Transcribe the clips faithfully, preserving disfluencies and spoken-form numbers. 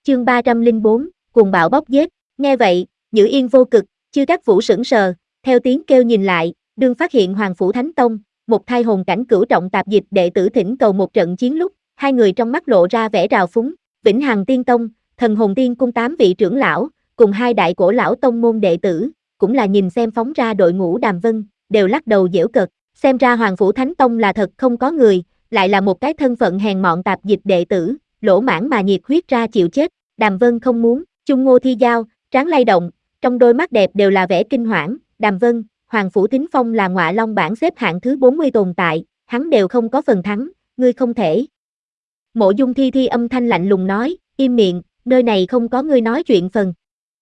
Chương ba trăm lẻ bốn, cuồng bạo bóc giết. Nghe vậy, Nhữ Yên vô cực, Chư Các Vũ sững sờ, theo tiếng kêu nhìn lại, đương phát hiện Hoàng Phủ Thánh Tông, một thai hồn cảnh cửu trọng tạp dịch đệ tử thỉnh cầu một trận chiến lúc, hai người trong mắt lộ ra vẻ trào phúng, Vĩnh Hằng Tiên Tông, Thần Hồn Tiên Cung tám vị trưởng lão, cùng hai đại cổ lão tông môn đệ tử, cũng là nhìn xem phóng ra đội ngũ Đàm Vân, đều lắc đầu giễu cợt, xem ra Hoàng Phủ Thánh Tông là thật không có người, lại là một cái thân phận hèn mọn tạp dịch đệ tử, lỗ mãng mà nhiệt huyết ra chịu chết. Đàm Vân không muốn, Chung Ngô Thi Giao, trán lay động, trong đôi mắt đẹp đều là vẻ kinh hoảng. Đàm Vân, Hoàng Phủ Thính Phong là Ngọa Long bảng xếp hạng thứ bốn mươi tồn tại, hắn đều không có phần thắng, ngươi không thể. Mộ Dung Thi Thi âm thanh lạnh lùng nói, im miệng, nơi này không có ngươi nói chuyện phần.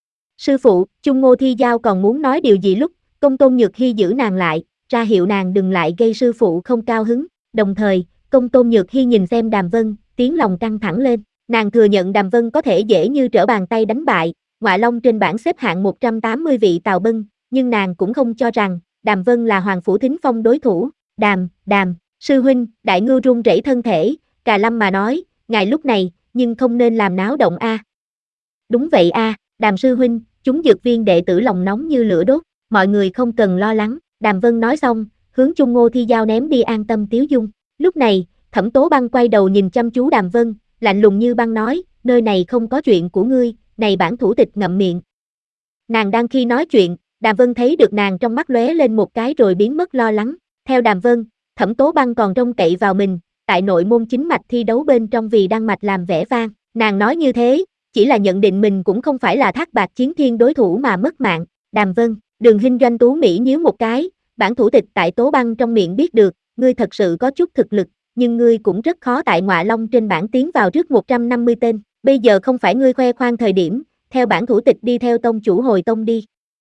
Sư phụ, Chung Ngô Thi Giao còn muốn nói điều gì lúc, Công Tôn Nhược Hy giữ nàng lại, ra hiệu nàng đừng lại gây sư phụ không cao hứng, đồng thời, Công Tôn Nhược Hy nhìn xem Đàm Vân, tiếng lòng căng thẳng lên, nàng thừa nhận Đàm Vân có thể dễ như trở bàn tay đánh bại, Ngọa Long trên bảng xếp hạng một trăm tám mươi vị Tào Bân, nhưng nàng cũng không cho rằng, Đàm Vân là Hoàng Phủ Thính Phong đối thủ, Đàm, Đàm, sư huynh, Đại Ngưu run rẩy thân thể, Cà Lâm mà nói, ngài lúc này, nhưng không nên làm náo động a. Đúng vậy a, Đàm sư huynh, chúng dược viên đệ tử lòng nóng như lửa đốt, mọi người không cần lo lắng, Đàm Vân nói xong, hướng Chung Ngô Thi Giao ném đi an tâm tiếu dung. Lúc này, Thẩm Tố Băng quay đầu nhìn chăm chú Đàm Vân, lạnh lùng như băng nói, nơi này không có chuyện của ngươi, này bản thủ tịch ngậm miệng. Nàng đang khi nói chuyện, Đàm Vân thấy được nàng trong mắt lóe lên một cái rồi biến mất lo lắng, theo Đàm Vân, Thẩm Tố Băng còn trông cậy vào mình, tại nội môn chính mạch thi đấu bên trong vì đăng mạch làm vẻ vang, nàng nói như thế, chỉ là nhận định mình cũng không phải là Thác Bạt Chiến Thiên đối thủ mà mất mạng. Đàm Vân, Đường Hinh Doanh Tú Mỹ nhíu một cái, bản thủ tịch tại Tố Băng trong miệng biết được, ngươi thật sự có chút thực lực, nhưng ngươi cũng rất khó tại Ngọa Long trên bảng tiến vào trước một trăm năm mươi tên, bây giờ không phải ngươi khoe khoang thời điểm, theo bản thủ tịch đi theo tông chủ Hồi Tông đi.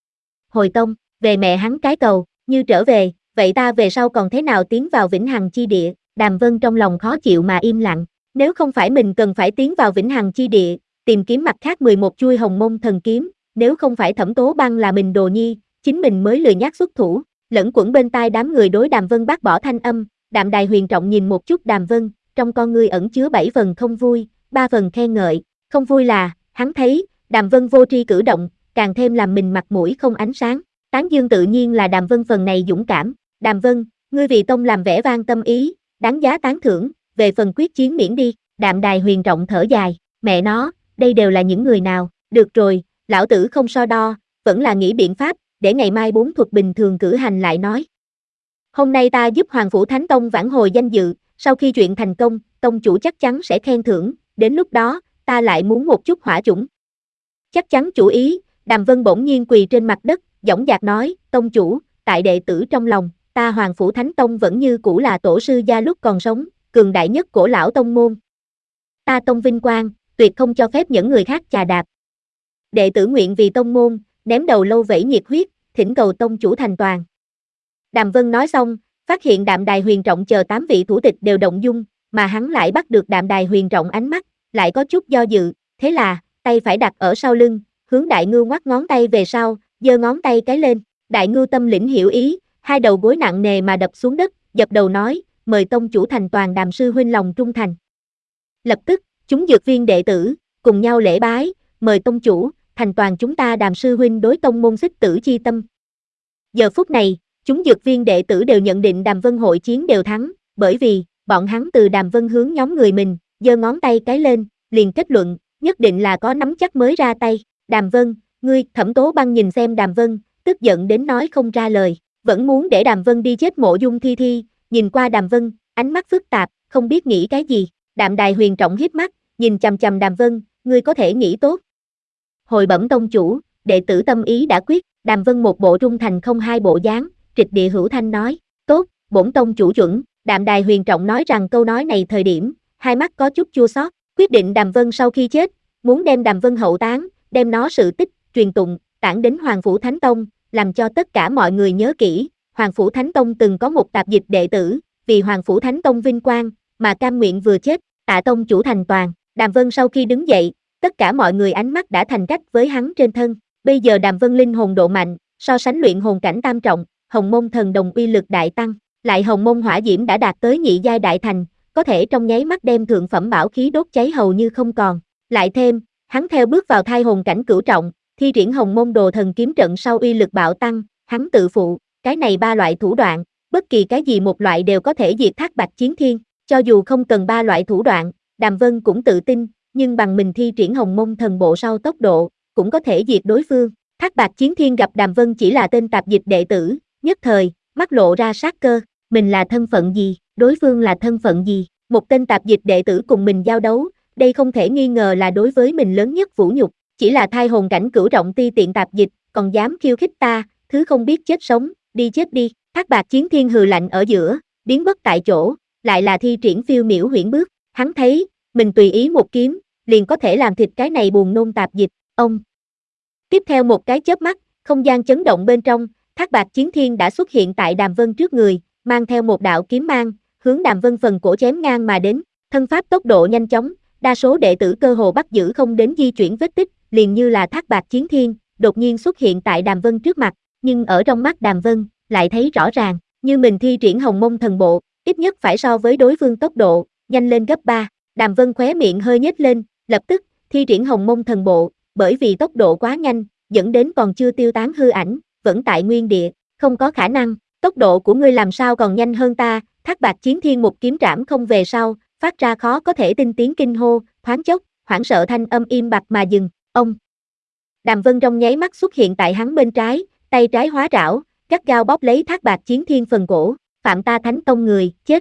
Hồi Tông, về mẹ hắn cái cầu, như trở về, vậy ta về sau còn thế nào tiến vào Vĩnh Hằng chi địa? Đàm Vân trong lòng khó chịu mà im lặng, nếu không phải mình cần phải tiến vào Vĩnh Hằng chi địa, tìm kiếm mặt khác mười một chuôi hồng môn thần kiếm, nếu không phải Thẩm Tố Băng là mình đồ nhi, chính mình mới lười nhác xuất thủ. Lẫn quẩn bên tai đám người đối Đàm Vân bác bỏ thanh âm, Đạm Đài Huyền Trọng nhìn một chút Đàm Vân, trong con ngươi ẩn chứa bảy phần không vui, ba phần khen ngợi. Không vui là, hắn thấy, Đàm Vân vô tri cử động, càng thêm làm mình mặt mũi không ánh sáng. Tán dương tự nhiên là Đàm Vân phần này dũng cảm. Đàm Vân, ngươi vì tông làm vẻ vang tâm ý, đáng giá tán thưởng, về phần quyết chiến miễn đi. Đạm Đài Huyền Trọng thở dài, mẹ nó, đây đều là những người nào, được rồi, lão tử không so đo, vẫn là nghĩ biện pháp, để ngày mai bốn thuật bình thường cử hành lại nói. Hôm nay ta giúp Hoàng Phủ Thánh Tông vãn hồi danh dự, sau khi chuyện thành công, tông chủ chắc chắn sẽ khen thưởng, đến lúc đó, ta lại muốn một chút hỏa chủng. Chắc chắn chủ ý, Đàm Vân bỗng nhiên quỳ trên mặt đất, dõng dạc nói, tông chủ, tại đệ tử trong lòng, ta Hoàng Phủ Thánh Tông vẫn như cũ là tổ sư gia lúc còn sống, cường đại nhất cổ lão tông môn. Ta tông vinh quang, tuyệt không cho phép những người khác chà đạp. Đệ tử nguyện vì tông môn, ném đầu lâu vẫy nhiệt huyết, thỉnh cầu tông chủ thành toàn. Đàm Vân nói xong, phát hiện Đạm Đài Huyền Trọng chờ tám vị thủ tịch đều động dung, mà hắn lại bắt được Đạm Đài Huyền Trọng ánh mắt, lại có chút do dự, thế là, tay phải đặt ở sau lưng, hướng Đại Ngưu ngoắc ngón tay về sau, giơ ngón tay cái lên, Đại Ngưu tâm lĩnh hiểu ý, hai đầu gối nặng nề mà đập xuống đất, dập đầu nói, mời tông chủ thành toàn Đàm sư huynh lòng trung thành. Lập tức, chúng dược viên đệ tử, cùng nhau lễ bái, mời tông chủ, thành toàn chúng ta Đàm sư huynh đối tông môn xích tử chi tâm. Giờ phút này, chúng dược viên đệ tử đều nhận định Đàm Vân hội chiến đều thắng, bởi vì, bọn hắn từ Đàm Vân hướng nhóm người mình, giơ ngón tay cái lên, liền kết luận, nhất định là có nắm chắc mới ra tay. Đàm Vân, ngươi, Thẩm Tố Băng nhìn xem Đàm Vân, tức giận đến nói không ra lời, vẫn muốn để Đàm Vân đi chết Mộ Dung Thi Thi, nhìn qua Đàm Vân, ánh mắt phức tạp, không biết nghĩ cái gì. Đạm Đài Huyền Trọng híp mắt, nhìn chằm chằm Đàm Vân, ngươi có thể nghĩ tốt. Hồi bẩm tông chủ, đệ tử tâm ý đã quyết. Đàm Vân một bộ trung thành không hai bộ dáng, trịch địa hữu thanh nói, tốt, bổn tông chủ chuẩn. Đạm Đài Huyền Trọng nói rằng câu nói này thời điểm, hai mắt có chút chua xót, quyết định Đàm Vân sau khi chết, muốn đem Đàm Vân hậu táng, đem nó sự tích, truyền tụng, tản đến Hoàng Phủ Thánh Tông, làm cho tất cả mọi người nhớ kỹ, Hoàng Phủ Thánh Tông từng có một tạp dịch đệ tử, vì Hoàng Phủ Thánh Tông vinh quang, mà cam nguyện vừa chết, tạ tông chủ thành toàn. Đàm Vân sau khi đứng dậy, tất cả mọi người ánh mắt đã thành cách với hắn trên thân, bây giờ Đàm Vân linh hồn độ mạnh, so sánh luyện hồn cảnh tam trọng, Hồng Môn thần đồng uy lực đại tăng, lại Hồng Môn hỏa diễm đã đạt tới nhị giai đại thành, có thể trong nháy mắt đem thượng phẩm bảo khí đốt cháy hầu như không còn, lại thêm, Hắn theo bước vào thai hồn cảnh cửu trọng, thi triển hồng môn đồ thần kiếm trận sau uy lực bạo tăng, hắn tự phụ, cái này ba loại thủ đoạn, bất kỳ cái gì một loại đều có thể diệt Thác Bạt Chiến Thiên, cho dù không cần ba loại thủ đoạn, Đàm Vân cũng tự tin, nhưng bằng mình thi triển hồng môn thần bộ sau tốc độ, cũng có thể diệt đối phương. Thác Bạt Chiến Thiên gặp Đàm Vân chỉ là tên tạp dịch đệ tử, nhất thời, mắt lộ ra sát cơ, mình là thân phận gì, đối phương là thân phận gì, một tên tạp dịch đệ tử cùng mình giao đấu, đây không thể nghi ngờ là đối với mình lớn nhất vũ nhục, chỉ là thai hồn cảnh cửu trọng ti tiện tạp dịch, còn dám khiêu khích ta, thứ không biết chết sống, đi chết đi. Thác Bạt Chiến Thiên hừ lạnh ở giữa, biến mất tại chỗ, lại là thi triển phiêu miểu huyễn bước, hắn thấy, mình tùy ý một kiếm, liền có thể làm thịt cái này buồn nôn tạp dịch, ông. Tiếp theo một cái chớp mắt, không gian chấn động bên trong, Thác Bạt Chiến Thiên đã xuất hiện tại Đàm Vân trước người, mang theo một đạo kiếm mang, hướng Đàm Vân phần cổ chém ngang mà đến, thân pháp tốc độ nhanh chóng, đa số đệ tử cơ hồ bắt giữ không đến di chuyển vết tích, liền như là Thác Bạt Chiến Thiên, đột nhiên xuất hiện tại Đàm Vân trước mặt, nhưng ở trong mắt Đàm Vân, lại thấy rõ ràng, như mình thi triển hồng môn thần bộ, ít nhất phải so với đối phương tốc độ, nhanh lên gấp ba. Đàm Vân khóe miệng hơi nhếch lên, lập tức, thi triển hồng môn thần bộ, bởi vì tốc độ quá nhanh, dẫn đến còn chưa tiêu tán hư ảnh, vẫn tại nguyên địa, không có khả năng, tốc độ của ngươi làm sao còn nhanh hơn ta. Thác Bạt Chiến Thiên một kiếm trảm không về sau, phát ra khó có thể tin tiếng kinh hô, thoáng chốc, hoảng sợ thanh âm im bặt mà dừng, ông. Đàm Vân trong nháy mắt xuất hiện tại hắn bên trái, tay trái hóa rảo, gắt gao bóp lấy Thác Bạt Chiến Thiên phần cổ, phạm ta Thánh Tông người, chết.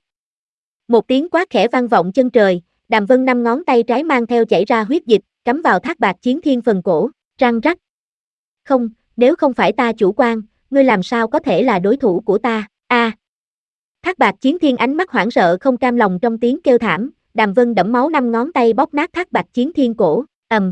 Một tiếng quát khẽ vang vọng chân trời, Đàm Vân năm ngón tay trái mang theo chảy ra huyết dịch, cắm vào Thác Bạt Chiến Thiên phần cổ, răng rắc. Không, nếu không phải ta chủ quan, ngươi làm sao có thể là đối thủ của ta, a. À. Thác Bạt Chiến Thiên ánh mắt hoảng sợ không cam lòng trong tiếng kêu thảm, Đàm Vân đẫm máu năm ngón tay bóp nát Thác Bạt Chiến Thiên cổ, ầm.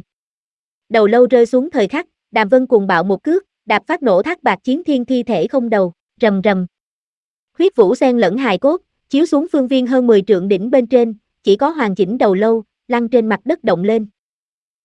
Đầu lâu rơi xuống thời khắc, Đàm Vân cuồng bạo một cước, đạp phát nổ Thác Bạt Chiến Thiên thi thể không đầu, rầm rầm. Huyết vũ xen lẫn hài cốt, chiếu xuống phương viên hơn mười trượng đỉnh bên trên, chỉ có hoàn chỉnh đầu lâu, lăn trên mặt đất động lên,